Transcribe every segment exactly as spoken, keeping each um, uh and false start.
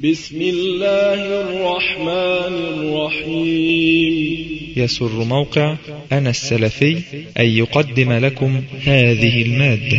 بسم الله الرحمن الرحيم. يسر موقع أنا السلفي أن يقدم لكم هذه المادة.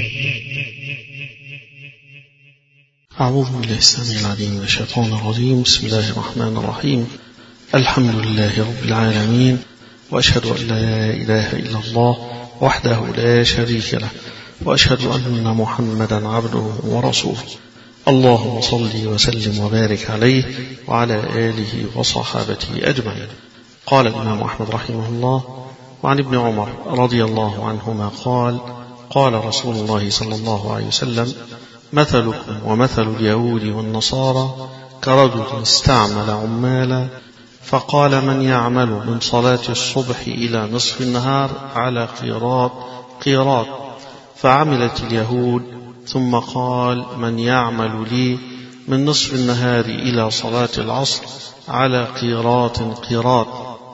أعوذ بالله السميع العليم من الشيطان الرجيم. بسم الله الرحمن الرحيم. الحمد لله رب العالمين، وأشهد أن لا إله إلا الله وحده لا شريك له، وأشهد أن محمدا عبده ورسوله. اللهم صل وسلم وبارك عليه وعلى آله وصحابته أجمعين. قال الإمام أحمد رحمه الله: وعن ابن عمر رضي الله عنهما قال: قال رسول الله صلى الله عليه وسلم: مثلكم ومثل اليهود والنصارى كرجل استعمل عمالا فقال: من يعمل من صلاة الصبح إلى نصف النهار على قيراط قيراط فعملت اليهود، ثم قال: من يعمل لي من نصف النهار إلى صلاة العصر على قيراط قيراط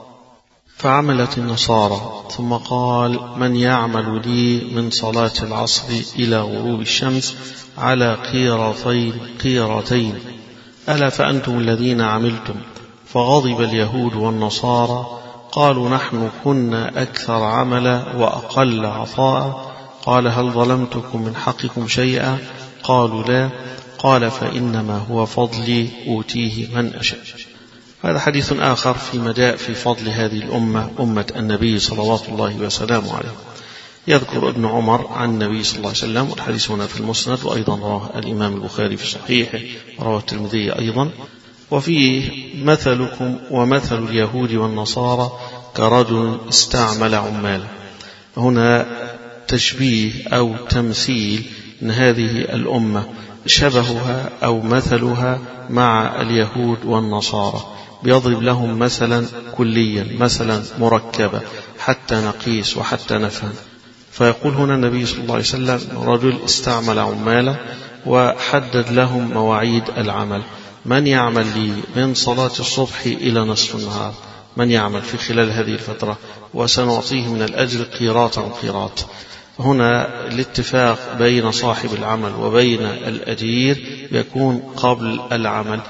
فعملت النصارى، ثم قال: من يعمل لي من صلاة العصر إلى غروب الشمس على قيراطين قيراطين ألا فأنتم الذين عملتم. فغضب اليهود والنصارى قالوا: نحن كنا أكثر عملا وأقل عطاء. قال: هل ظلمتكم من حقكم شيئا؟ قالوا: لا. قال: فإنما هو فضلي أوتيه من أشاء. هذا حديث آخر في مداء في فضل هذه الأمة، أمة النبي صلوات الله وسلامه عليه. يذكر ابن عمر عن النبي صلى الله عليه وسلم، والحديث هنا في المسند، وأيضا رواه الإمام البخاري في صحيحه، ورواه الترمذي أيضا. وفيه: مثلكم ومثل اليهود والنصارى كرجل استعمل عمالا. هنا تشبيه أو تمثيل أن هذه الأمة شبهها أو مثلها مع اليهود والنصارى، بيضرب لهم مثلا كليا، مثلا مركبا حتى نقيس وحتى نفهم. فيقول هنا النبي صلى الله عليه وسلم: رجل استعمل عمالا وحدد لهم مواعيد العمل. من يعمل لي من صلاة الصبح إلى نصف النهار، من يعمل في خلال هذه الفترة، وسنعطيه من الأجر قيراطا قيراط. هنا الاتفاق بين صاحب العمل وبين الأجير يكون قبل العمل.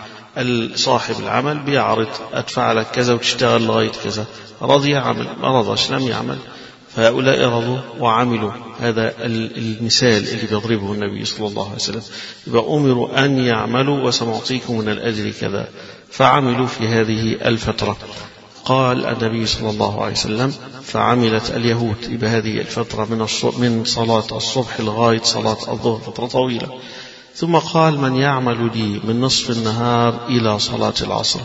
صاحب العمل بيعرض: أدفع لك كذا وتشتغل لغاية كذا، رضي عمل، ما رضاش لم يعمل. فهؤلاء رضوا وعملوا. هذا المثال اللي بيضربه النبي صلى الله عليه وسلم. يبقى أمروا أن يعملوا وسنعطيكم من الأجر كذا، فعملوا في هذه الفترة. قال النبي صلى الله عليه وسلم: فعملت اليهود بهذه الفترة من من صلاة الصبح لغاية صلاة الظهر، فترة طويلة. ثم قال: من يعمل لي من نصف النهار إلى صلاة العصر.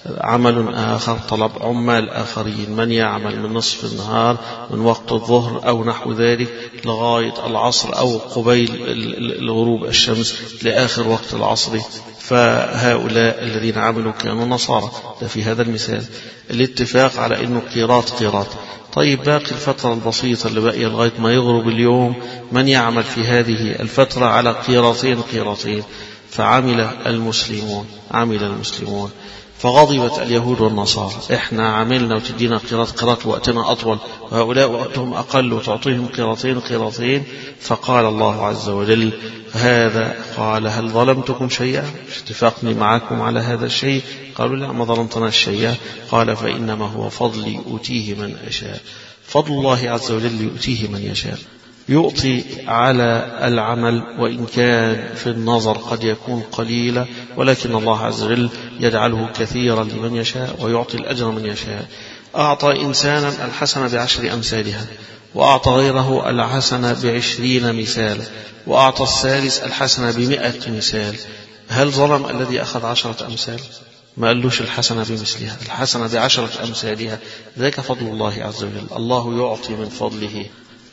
عمل آخر، طلب عمال آخرين، من يعمل من نصف النهار من وقت الظهر أو نحو ذلك لغاية العصر أو قبيل الغروب الشمس لآخر وقت العصر. فهؤلاء الذين عملوا كانوا نصارى. ده في هذا المثال الاتفاق على أنه قيراط قيراط. طيب، باقي الفترة البسيطة اللي باقية لغاية ما يغرب اليوم، من يعمل في هذه الفترة على قيراطين قيراطين. فعمل المسلمون عمل المسلمون فغضبت اليهود والنصارى: احنا عملنا وتدينا قيراط قيراط وقتنا أطول، وهؤلاء وقتهم أقل وتعطيهم قيراطين قيراطين. فقال الله عز وجل: هذا قال: هل ظلمتكم شيئا؟ اتفاقني معكم على هذا الشيء؟ قالوا: لا، ما ظلمتنا الشيء. قال: فإنما هو فضلي أوتيه من أشاء. فضل الله عز وجل يؤتيه من يشاء، يؤطي على العمل، وإن كان في النظر قد يكون قليلا، ولكن الله عز وجل يجعله كثيرا لمن يشاء ويعطي الأجر من يشاء. أعطى إنسانا الحسنة بعشر أمثالها، وأعطى غيره الحسنة بعشرين مثالا، وأعطى الثالث الحسنة بمئة مثال. هل ظلم الذي أخذ عشرة أمثال؟ ما قالوش الحسنة بمثلها، الحسنة بعشرة أمثالها. ذاك فضل الله عز وجل. الله يعطي من فضله.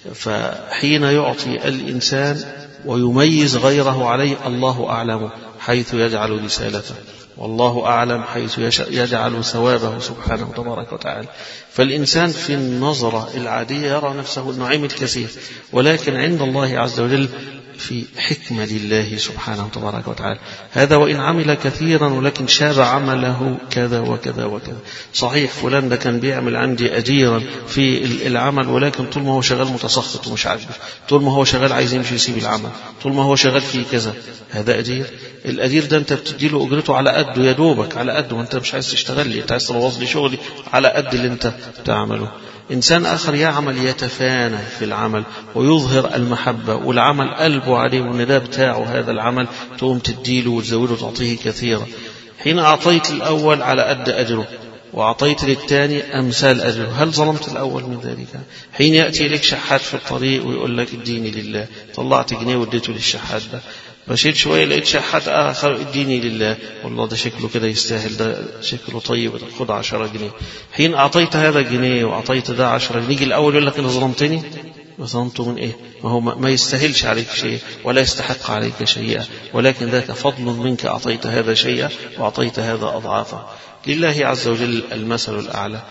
فحين يعطي الإنسان ويميز غيره عليه، الله أعلم حيث يجعل رسالته، والله أعلم حيث يجعل ثوابه سبحانه تبارك وتعالى. فالإنسان في النظرة العادية يرى نفسه أنه عمل كثير، ولكن عند الله عز وجل في حكمة لله سبحانه وتبارك وتعالى. هذا وإن عمل كثيرا ولكن شاب عمله كذا وكذا وكذا. صحيح فلان ده كان بيعمل عندي أجيرا في العمل، ولكن طول ما هو شغال متسخط ومش عاجبه، طول ما هو شغال عايز يمشي يسيب العمل، طول ما هو شغال فيه كذا. هذا أجير. الأجير ده أنت بتديله أجرته على قده، يا دوبك على قده، وأنت مش عايز تشتغل لي، أنت عايز تبوظ لي شغلي على قد اللي أنت تعمله. إنسان آخر يعمل يتفانى في العمل ويظهر المحبة والعمل قلبه عليه وإن ده بتاعه هذا العمل، تقوم تديله وتزوده تعطيه كثيرا. حين أعطيت الأول على قد أجره وأعطيت للثاني أمثال أجره، هل ظلمت الأول من ذلك؟ حين يأتي لك شحات في الطريق ويقول لك اديني لله، طلعت جنيه واديته للشحات ده، بشيل شوية لقيت شحات آخر اديني لله، والله ده شكله كده يستاهل، ده شكله طيب، خد عشرة جنيه. حين أعطيت هذا جنيه وأعطيت ده عشرة جنيه، يجي الأول يقول لك أنا ظلمتني. وظلمته من إيه؟ ما هو ما يستاهلش عليك شيء ولا يستحق عليك شيئا، ولكن ذاك فضل منك، أعطيت هذا شيئا وأعطيت هذا أضعافا. لله عز وجل المثل الأعلى.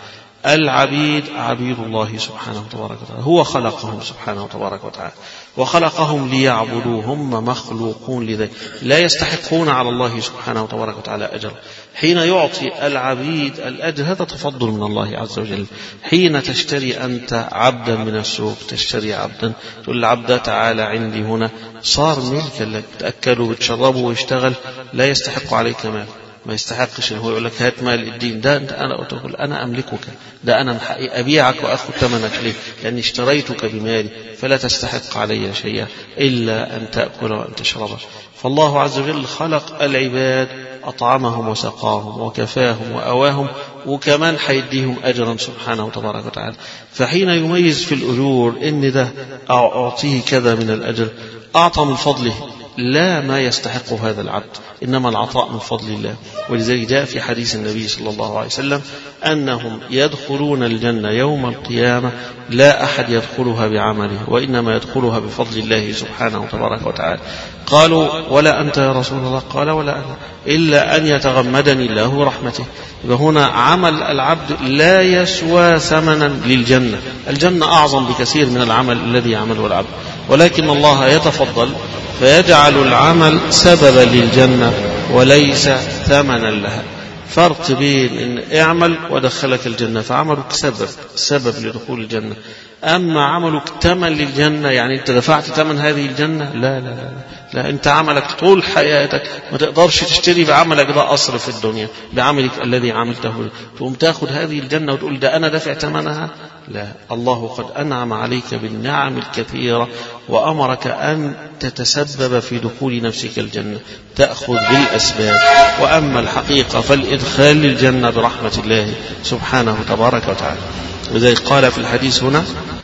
العبيد عبيد الله سبحانه وتبارك وتعالى، هو خلقهم سبحانه وتبارك وتعالى وخلقهم ليعبدوه، هم مخلوقون لذلك، لا يستحقون على الله سبحانه وتبارك وتعالى أجر. حين يعطي العبيد الأجر هذا تفضل من الله عز وجل. حين تشتري أنت عبدا من السوق، تشتري عبدا تقول العبد تعالى عندي هنا، صار ملكا لك، تأكله وتشربه ويشتغل، لا يستحق عليك مال، ما يستحقش إنه يقول لك هات مال الدين ده، أنت أنا أقول أنا أملكك، ده أنا أبيعك وأخذ ثمنك ليه، لأني اشتريتك بمالي، فلا تستحق علي شيئا إلا أن تأكل وأن تشرب. فالله عز وجل خلق العباد، أطعمهم وسقاهم وكفاهم وأواهم، وكمان حيديهم أجرا سبحانه وتبارك وتعالى. فحين يميز في الأجور إن ده أعطيه كذا من الأجر، أعطى من فضله لا ما يستحق هذا العبد، إنما العطاء من فضل الله. ولذلك جاء في حديث النبي صلى الله عليه وسلم أنهم يدخلون الجنة يوم القيامة لا أحد يدخلها بعمله، وإنما يدخلها بفضل الله سبحانه وتبارك وتعالى. قالوا ولا أنت يا رسول الله؟ قال ولا أنا، إلا أن يتغمدني الله رحمته. وهنا عمل العبد لا يسوى ثمنا للجنة، الجنة أعظم بكثير من العمل الذي يعمله العبد، ولكن الله يتفضل فيجعل العمل سببا للجنة وليس ثمنا لها. فرق بين إن اعمل ودخلك الجنة، فعملك سبب سبب لدخول الجنة، أما عملك ثمن للجنة يعني أنت دفعت ثمن هذه الجنة، لا لا لا, لا. أنت عملك طول حياتك ما تقدرش تشتري بعملك ده قصر في الدنيا، بعملك الذي عملته تقوم تأخذ هذه الجنة وتقول ده أنا دفع ثمنها. لا، الله قد أنعم عليك بالنعم الكثيرة وأمرك أن تتسبب في دخول نفسك الجنة، تأخذ بالأسباب. وأما الحقيقة فالإدخال للجنة برحمة الله سبحانه تبارك وتعالى. وذلك قال في الحديث هنا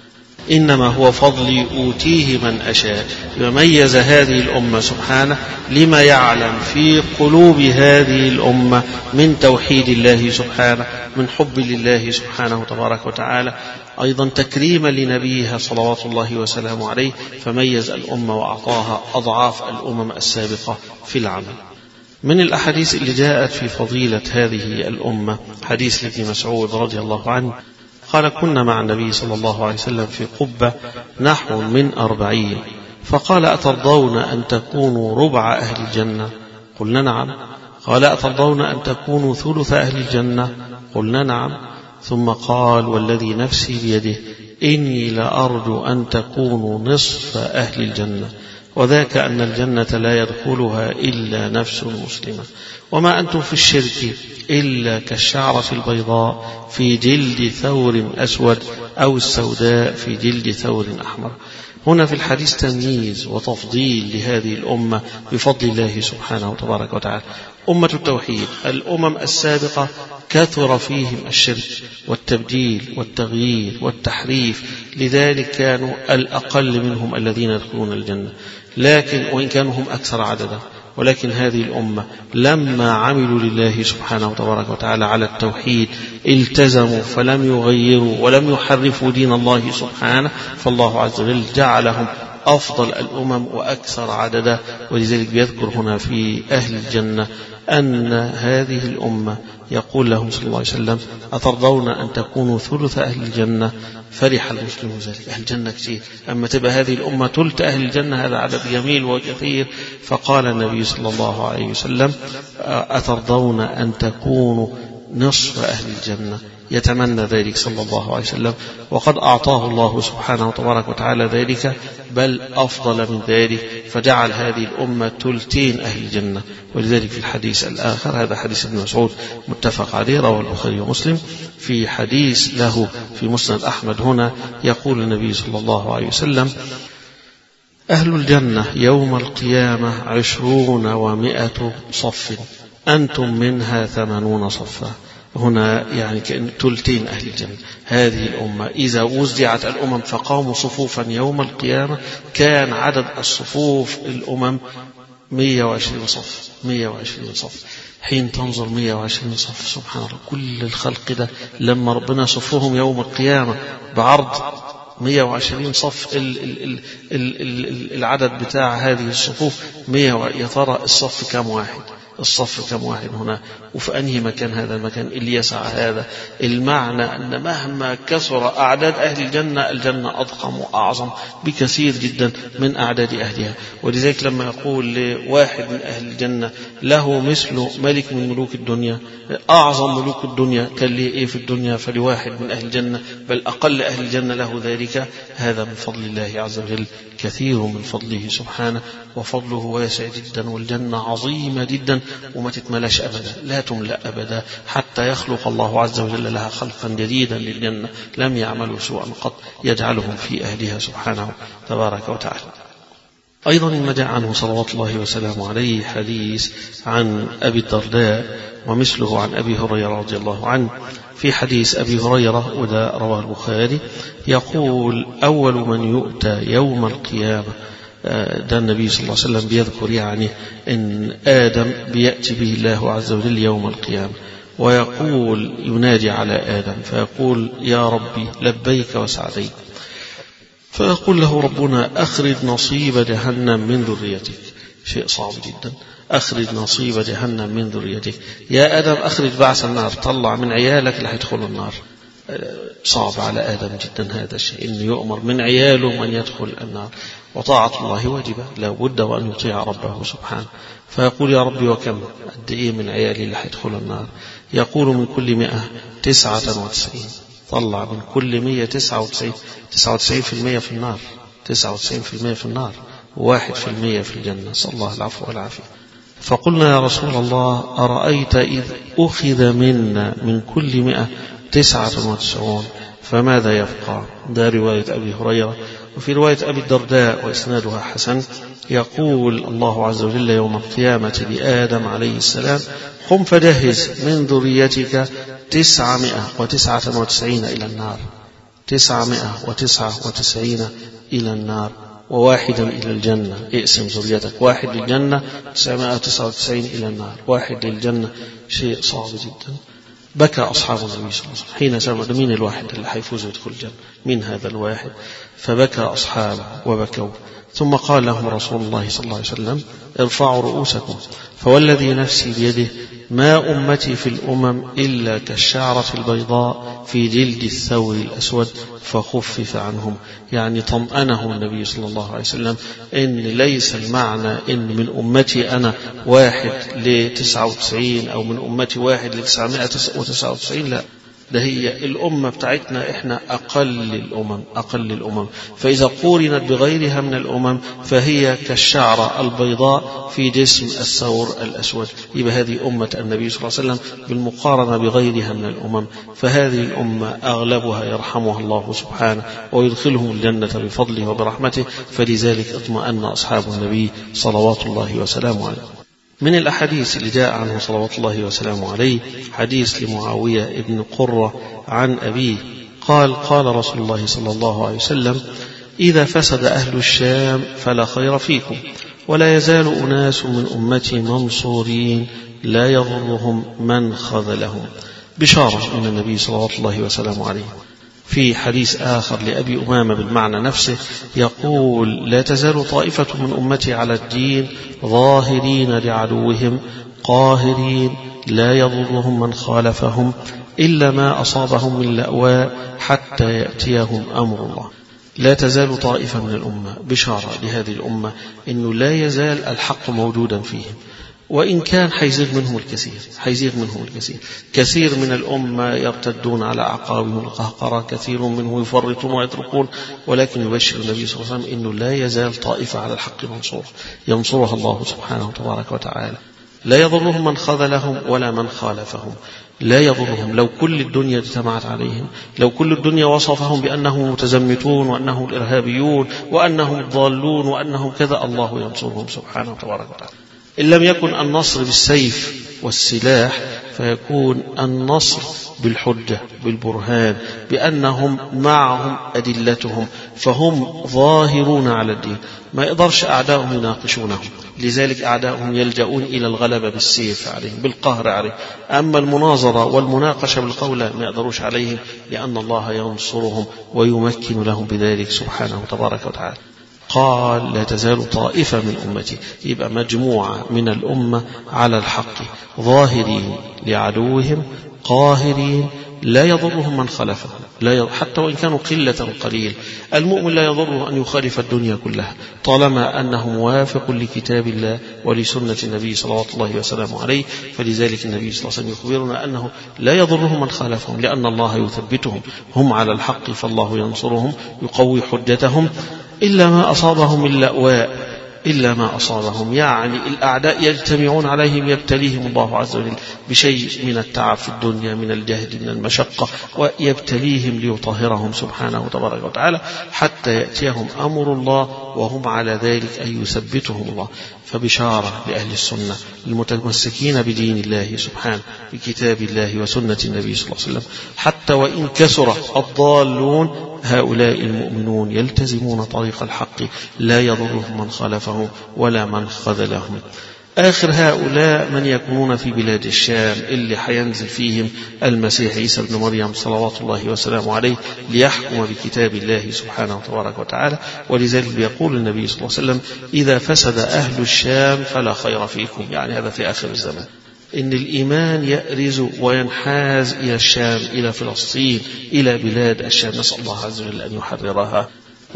إنما هو فضلي أوتيه من أشاء. يميز هذه الأمة سبحانه لما يعلم في قلوب هذه الأمة من توحيد الله سبحانه، من حب لله سبحانه تبارك وتعالى، أيضا تكريما لنبيها صلوات الله وسلامه عليه، فميز الأمة وأعطاها أضعاف الأمم السابقة في العمل. من الأحاديث اللي جاءت في فضيلة هذه الأمة حديث لابن مسعود رضي الله عنه قال كنا مع النبي صلى الله عليه وسلم في قبة نحو من أربعين، فقال أترضون أن تكونوا ربع أهل الجنة؟ قلنا نعم. قال أترضون أن تكونوا ثلث أهل الجنة؟ قلنا نعم. ثم قال والذي نفسي بيده إني لأرجو أن تكونوا نصف أهل الجنة، وذاك أن الجنة لا يدخلها إلا نفس مسلمة، وما أنتم في الشرك إلا كالشعرة البيضاء في جلد ثور أسود أو السوداء في جلد ثور أحمر. هنا في الحديث تمييز وتفضيل لهذه الأمة بفضل الله سبحانه وتبارك وتعالى. أمة التوحيد الأمم السابقة كثر فيهم الشرك والتبديل والتغيير والتحريف، لذلك كانوا الأقل منهم الذين يدخلون الجنة، لكن وإن كانوا هم أكثر عددا، ولكن هذه الأمة لما عملوا لله سبحانه وتبارك وتعالى على التوحيد التزموا فلم يغيروا ولم يحرفوا دين الله سبحانه، فالله عز وجل جعلهم أفضل الأمم وأكثر عددا. ولذلك بيذكر هنا في أهل الجنة أن هذه الأمة يقول لهم صلى الله عليه وسلم: أترضون أن تكونوا ثلث أهل الجنة؟ فرح المسلم ذلك، أهل الجنة كثير، أما تبقى هذه الأمة ثلث أهل الجنة هذا عدد جميل وكثير. فقال النبي صلى الله عليه وسلم: أترضون أن تكونوا نصف أهل الجنة؟ يتمنى ذلك صلى الله عليه وسلم، وقد أعطاه الله سبحانه وتبارك وتعالى ذلك، بل أفضل من ذلك، فجعل هذه الأمة ثلثين أهل الجنة. ولذلك في الحديث الآخر، هذا حديث ابن مسعود متفق عليه رواه البخاري ومسلم، في حديث له في مسند أحمد هنا يقول النبي صلى الله عليه وسلم: أهل الجنة يوم القيامة عشرون ومائة صف، أنتم منها ثمانون صفا. هنا يعني كأن ثلثين أهل الجنة. هذه الأمة إذا وزعت الأمم فقاموا صفوفا يوم القيامة كان عدد الصفوف الأمم مئة وعشرين صف. مئة وعشرين صف. حين تنظر مئة وعشرين صف، سبحان الله، كل الخلق ده لما ربنا صفهم يوم القيامة بعرض مئة وعشرين صف، ال ال ال ال ال العدد بتاع هذه الصفوف مئة. يا ترى الصف كم واحد؟ الصف كم واحد هنا؟ وفي أنهي مكان هذا المكان اللي يسع هذا؟ المعنى أن مهما كثر أعداد أهل الجنة، الجنة أضخم وأعظم بكثير جدا من أعداد أهلها. ولذلك لما يقول لواحد من أهل الجنة له مثل ملك من ملوك الدنيا، أعظم ملوك الدنيا كان ليه إيه في الدنيا؟ فلواحد من أهل الجنة، بل أقل أهل الجنة له ذلك. هذا من فضل الله عز وجل، كثير من فضله سبحانه، وفضله واسع جدا، والجنة عظيمة جدا وما تتملاش أبدا، لا تملأ أبدا حتى يخلق الله عز وجل لها خلقا جديدا للجنة لم يعملوا سوءا قط يجعلهم في أهلها سبحانه تبارك وتعالى. أيضا ما جاء عنه صلوات الله وسلامه عليه حديث عن أبي الدرداء ومثله عن أبي هريرة رضي الله عنه. في حديث أبي هريرة وده رواه البخاري يقول: أول من يؤتى يوم القيامة، ده النبي صلى الله عليه وسلم بيذكر يعني إن آدم بيأتي به الله عز وجل يوم القيامة ويقول، ينادي على آدم فيقول: يا ربي لبيك وسعديك. فيقول له ربنا: أخرج نصيب جهنم من ذريتك. شيء صعب جدا، أخرج نصيب جهنم من ذريتك. يا آدم أخرج بعث النار، طلع من عيالك اللي هيدخلوا النار. صعب على آدم جدا هذا الشيء، إنه يؤمر من عياله من يدخل النار، وطاعة الله واجبة، لا بد وأن يطيع ربه سبحانه. فيقول: يا ربي وكم؟ قد إيه من عيالي اللي هيدخلوا النار؟ يقول: من كل مئة تسعة وتسعين. طلع من كل مئة تسعة وتسعين، تسعة وتسعين في المئة في النار، تسعة وتسعين في المئة في النار، وواحد في المئة في الجنة، صلى الله العفو والعافية. فقلنا: يا رسول الله، أرأيت إذ أخذ منا من كل مئة تسعة وتسعون فماذا يبقى؟ ده رواية أبي هريرة. وفي رواية أبي الدرداء وإسنادها حسن يقول الله عز وجل يوم القيامة لآدم عليه السلام: قم فجهز من ذريتك تسعمائة وتسعة وتسعين إلى النار، تسعمائة وتسعة وتسعين إلى النار وواحدا إلى الجنة. اقسم ذريتك، واحد للجنة، تسعمائة وتسعة وتسعين إلى النار، واحد للجنة. شيء صعب جدا. بكى أصحاب النبي صلى الله عليه وسلم حين سمعوا مين الواحد اللي حيفوز ويدخل الجنة، مين هذا الواحد؟ فبكى أصحابه وبكوا. ثم قال لهم رسول الله صلى الله عليه وسلم: ارفعوا رؤوسكم، فوالذي نفسي بيده ما أمتي في الأمم إلا كالشعرة البيضاء في جلد الثور الأسود فخفف عنهم. يعني طمأنهم النبي صلى الله عليه وسلم إن ليس المعنى إن من أمتي أنا واحد لتسعة وتسعين أو من أمتي واحد لتسعمائة وتسعة وتسعين، لا، ده هي الأمة بتاعتنا إحنا أقل الأمم، أقل الأمم. فإذا قورنت بغيرها من الأمم فهي كالشعرة البيضاء في جسم الثور الأسود. يبقى هذه أمة النبي صلى الله عليه وسلم بالمقارنة بغيرها من الأمم. فهذه الأمة أغلبها يرحمها الله سبحانه ويدخلهم الجنة بفضله وبرحمته، فلذلك اطمأن أصحاب النبي صلوات الله وسلامه عليه. من الأحاديث اللي جاء عنه صلوات الله وسلامه عليه حديث لمعاوية ابن قرة عن أبيه قال: قال رسول الله صلى الله عليه وسلم: إذا فسد أهل الشام فلا خير فيكم، ولا يزال أناس من أمتي منصورين لا يضرهم من خذلهم. بشارة من النبي صلى الله وسلامه عليه. في حديث آخر لأبي أمامة بالمعنى نفسه يقول: لا تزال طائفة من أمتي على الدين ظاهرين لعدوهم قاهرين لا يضرهم من خالفهم إلا ما أصابهم من لأواء حتى يأتيهم أمر الله. لا تزال طائفة من الأمة، بشارة لهذه الأمة إنه لا يزال الحق موجودا فيهم، وإن كان حيزيغ منهم الكثير حيزيغ منهم الكثير كثير من الأمة يرتدون على أعقابهم القهقرة، كثير منهم يفرطون ويتركون، ولكن يبشر النبي صلى الله عليه وسلم إنه لا يزال طائفة على الحق منصورة ينصرها الله سبحانه تبارك وتعالى. لا يضرهم من خذلهم ولا من خالفهم، لا يضرهم لو كل الدنيا اجتمعت عليهم، لو كل الدنيا وصفهم بأنهم متزمتون وأنهم الإرهابيون وأنهم الضالون وأنهم كذا، الله ينصرهم سبحانه تبارك وتعالى. إن لم يكن النصر بالسيف والسلاح فيكون النصر بالحجة بالبرهان، بأنهم معهم أدلتهم فهم ظاهرون على الدين، ما يقدرش أعداؤهم يناقشونهم، لذلك أعداؤهم يلجؤون إلى الغلبة بالسيف عليهم بالقهر عليهم. أما المناظرة والمناقشة بالقول ما يقدروش عليهم، لأن الله ينصرهم ويمكن لهم بذلك سبحانه تبارك وتعالى. قال لا تزال طائفة من أمتي، يبقى مجموعة من الأمة على الحق ظاهرين لعدوهم قاهرين لا يضرهم من خلفهم، لا يضر حتى وإن كانوا قلة قليل. المؤمن لا يضره أن يخالف الدنيا كلها طالما أنه موافق لكتاب الله ولسنة النبي صلى الله وسلم عليه. فلذلك النبي صلى الله عليه وسلم يخبرنا أنه لا يضرهم من خالفهم، لأن الله يثبتهم، هم على الحق فالله ينصرهم يقوي حجتهم. إلا ما أصابهم من لأواء، إلا ما أصابهم يعني الأعداء يجتمعون عليهم يبتليهم الله عز وجل بشيء من التعب في الدنيا، من الجهد، من المشقة، ويبتليهم ليطهرهم سبحانه تبارك وتعالى حتى يأتيهم أمر الله وهم على ذلك أن يثبتهم الله. فبشارة لأهل السنة المتمسكين بدين الله سبحانه بكتاب الله وسنة النبي صلى الله عليه وسلم، حتى وإن كثر الضالون هؤلاء المؤمنون يلتزمون طريق الحق لا يضرهم من خالفهم ولا من خذلهم. آخر هؤلاء من يكونون في بلاد الشام اللي حينزل فيهم المسيح عيسى ابن مريم صلوات الله وسلامه عليه ليحكم بكتاب الله سبحانه وتبارك وتعالى. ولذلك بيقول النبي صلى الله عليه وسلم إذا فسد أهل الشام فلا خير فيكم، يعني هذا في آخر الزمان، إن الإيمان يأرز وينحاز إلى الشام، إلى فلسطين، إلى بلاد الشام، نسأل الله عز وجل أن يحررها،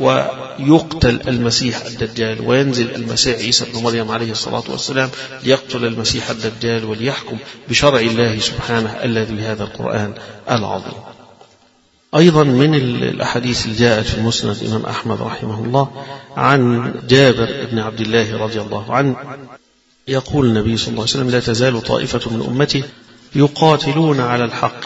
ويقتل المسيح الدجال وينزل المسيح عيسى ابن مريم عليه الصلاة والسلام ليقتل المسيح الدجال وليحكم بشرع الله سبحانه الذي بهذا القرآن العظيم. أيضا من الأحاديث اللي جاءت في مسند الإمام أحمد رحمه الله عن جابر بن عبد الله رضي الله عنه يقول النبي صلى الله عليه وسلم لا تزال طائفة من أمتي يقاتلون على الحق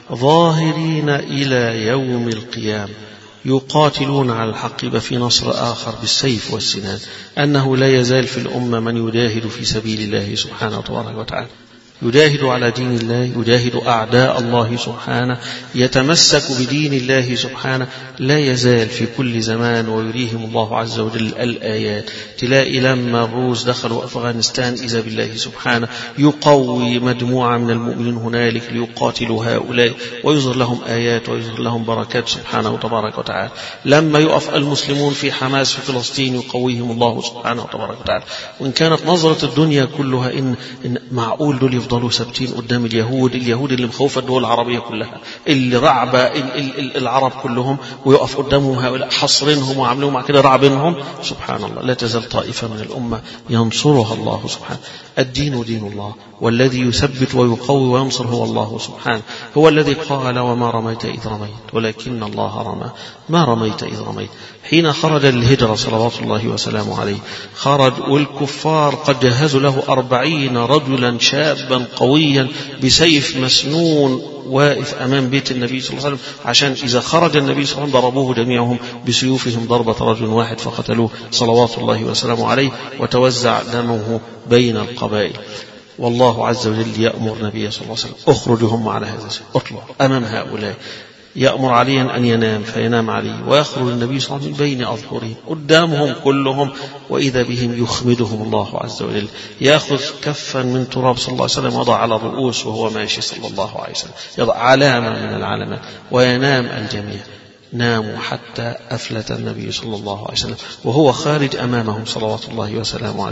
ظاهرين إلى يوم القيامة. يقاتلون على الحق بفي نصر آخر بالسيف والسنان، أنه لا يزال في الأمة من يجاهد في سبيل الله سبحانه وتبارك وتعالى، يجاهد على دين الله، يجاهد أعداء الله سبحانه، يتمسك بدين الله سبحانه، لا يزال في كل زمان ويريهم الله عز وجل الآيات. تلاقي لما الروس دخلوا أفغانستان إذا بالله سبحانه يقوي مجموعة من المؤمنين هنالك ليقاتلوا هؤلاء ويظهر لهم آيات ويظهر لهم بركات سبحانه وتبارك وتعالى. لما يقف المسلمون في حماس في فلسطين يقويهم الله سبحانه وتبارك وتعالى. وإن كانت نظرة الدنيا كلها إن, إن معقول دول يفضلوا ثابتين قدام اليهود، اليهود اللي مخوفة الدول العربية كلها، اللي رعب العرب كلهم، ويقف قدامهم هؤلاء حصرينهم وعاملهم مع كده رعبينهم. سبحان الله، لا تزال طائفة من الأمة ينصرها الله سبحانه. الدين دين الله، والذي يثبت ويقوي وينصر هو الله سبحانه. هو الذي قال وما رميت إذ رميت ولكن الله رمى ما رميت إذ رميت. حين خرج للهجرة صلوات الله وسلامه عليه خرج والكفار قد جهزوا له أربعين رجلا شابا قويا بسيف مسنون واقف أمام بيت النبي صلى الله عليه وسلم، عشان إذا خرج النبي صلى الله عليه وسلم ضربوه جميعهم بسيوفهم ضربة رجل واحد فقتلوه صلوات الله وسلامه عليه، وتوزع دمه بين القبائل. والله عز وجل يأمر النبي صلى الله عليه وسلم اخرجهم على هذا السيف، اطلع أمام هؤلاء. يأمر عليا أن ينام فينام علي، ويخرج النبي صلى الله عليه وسلم بين أظهرهم قدامهم كلهم، وإذا بهم يخمدهم الله عز وجل. يأخذ كفا من تراب صلى الله عليه وسلم وضع على الرؤوس وهو ماشي صلى الله عليه وسلم، يضع علامة من العلامات، وينام الجميع. ناموا حتى أفلت النبي صلى الله عليه وسلم وهو خارج أمامهم صلوات الله وسلامه عليه.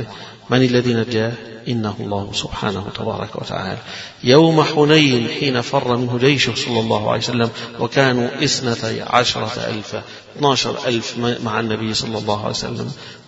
من الذي نجاه؟ إنه الله سبحانه تبارك وتعالى. يوم حنين حين فر منه جيشه صلى الله عليه وسلم وكانوا اثنتي عشرة ألف اثنى عشر ألف مع النبي صلى الله عليه وسلم،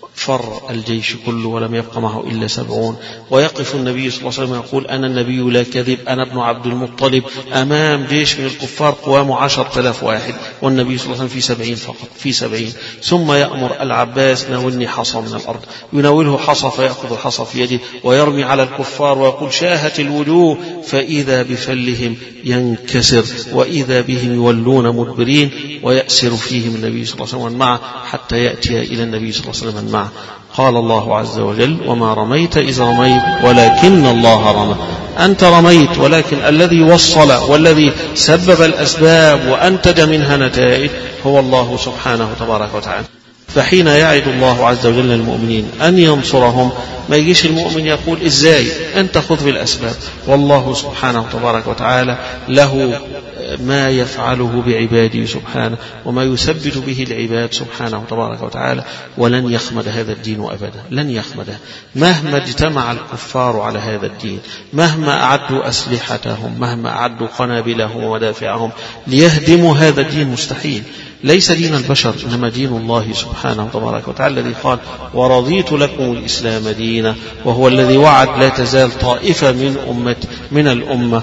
فر الجيش كله ولم يبق معه إلا سبعون، ويقف النبي صلى الله عليه وسلم يقول أنا النبي لا كذب، أنا ابن عبد المطلب، أمام جيش من الكفار قوامه عشرة آلاف واحد والنبي صلى الله عليه وسلم في سبعين فقط، في سبعين. ثم يأمر العباس ناولني حصى من الأرض، يناوله حصى فيأخذ الحصى في يده ويرمي على الكفار ويقول شاهت الوجوه، فإذا بفلهم ينكسر وإذا بهم يولون مدبرين، ويأسر فيهم النبي صلى الله عليه وسلم معه حتى يأتي إلى النبي صلى الله عليه وسلم معه. قال الله عز وجل وما رميت إذ رميت ولكن الله رمى. أنت رميت ولكن الذي وصل والذي سبب الأسباب وأنتج منها نتائج هو الله سبحانه تبارك وتعالى. فحين يعد الله عز وجل المؤمنين أن ينصرهم ما يجيش المؤمن يقول إزاي أنت خذ بالأسباب، والله سبحانه تبارك وتعالى له ما يفعله بعباده سبحانه وما يثبت به العباد سبحانه تبارك وتعالى، ولن يخمد هذا الدين أبدا، لن يخمده مهما اجتمع الكفار على هذا الدين، مهما أعدوا أسلحتهم، مهما أعدوا قنابلهم ومدافعهم ليهدموا هذا الدين، مستحيل. ليس دين البشر إنما دين الله سبحانه تبارك وتعالى الذي قال ورضيت لكم الإسلام دينا، وهو الذي وعد لا تزال طائفة من أمة من الأمة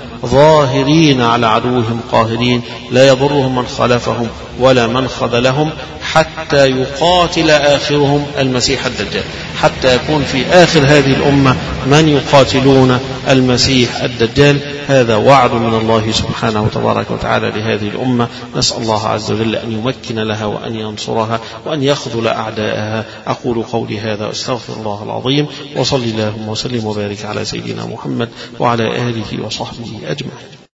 ظاهرين على عدوهم قاهرين لا يضرهم من خالفهم ولا من خذلهم حتى يقاتل آخرهم المسيح الدجال، حتى يكون في آخر هذه الأمة من يقاتلون المسيح الدجال. هذا وعد من الله سبحانه تبارك وتعالى لهذه الأمة. نسأل الله عز وجل أن يمكن لها وأن ينصرها وأن يخذل أعداءها. أقول قولي هذا أستغفر الله العظيم، وصلي اللهم وسلم وبارك على سيدنا محمد وعلى آله وصحبه أجمعين.